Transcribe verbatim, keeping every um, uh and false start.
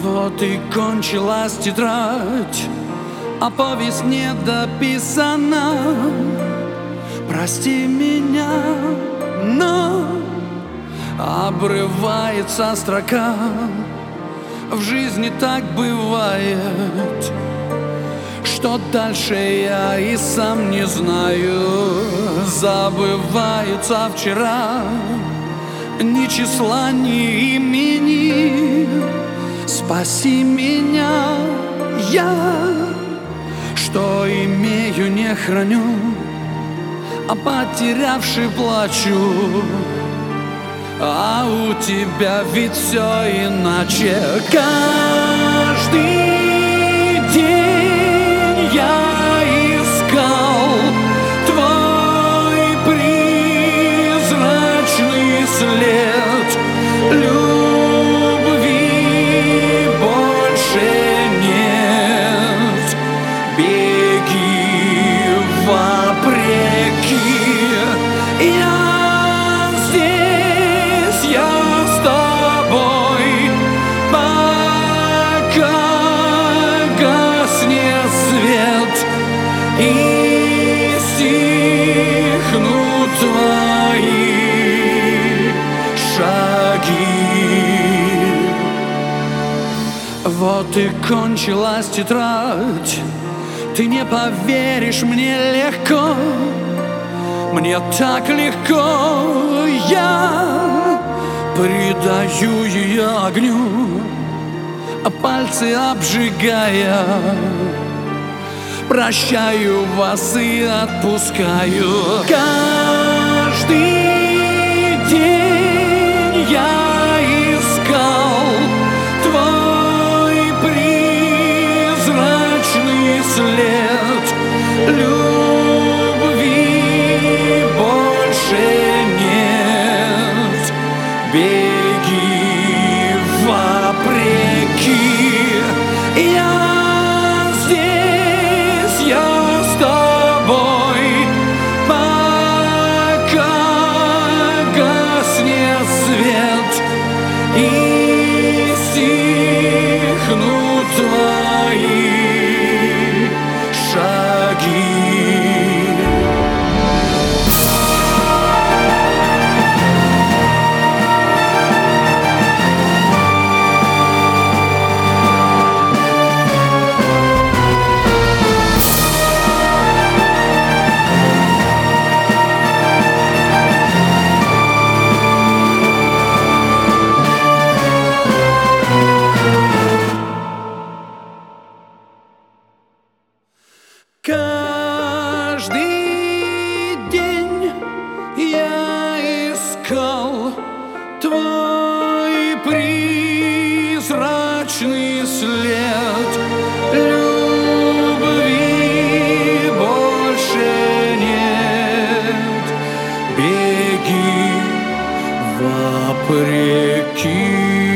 Вот и кончилась тетрадь, а повесть не дописана. Прости меня, но обрывается строка. В жизни так бывает, что дальше я и сам не знаю. Забываются вчера, ни числа, ни имени. Спаси меня, я, что имею, не храню, а потерявший плачу. А у тебя ведь все иначе. Каждый день я искал твой призрачный след. Любви больше нет. Беги вопреки. Я и стихнут твои шаги. Вот и кончилась тетрадь. Ты не поверишь, мне легко, мне так легко. Я придаю ее огню, а пальцы обжигая. Прощаю вас и отпускаю. Каждый день я искал твой призрачный след. Любви больше нет. Беги вопреки. Я и стихнут твои шаги. Каждый день я искал твой призрачный след. Любви больше нет. Беги вопреки.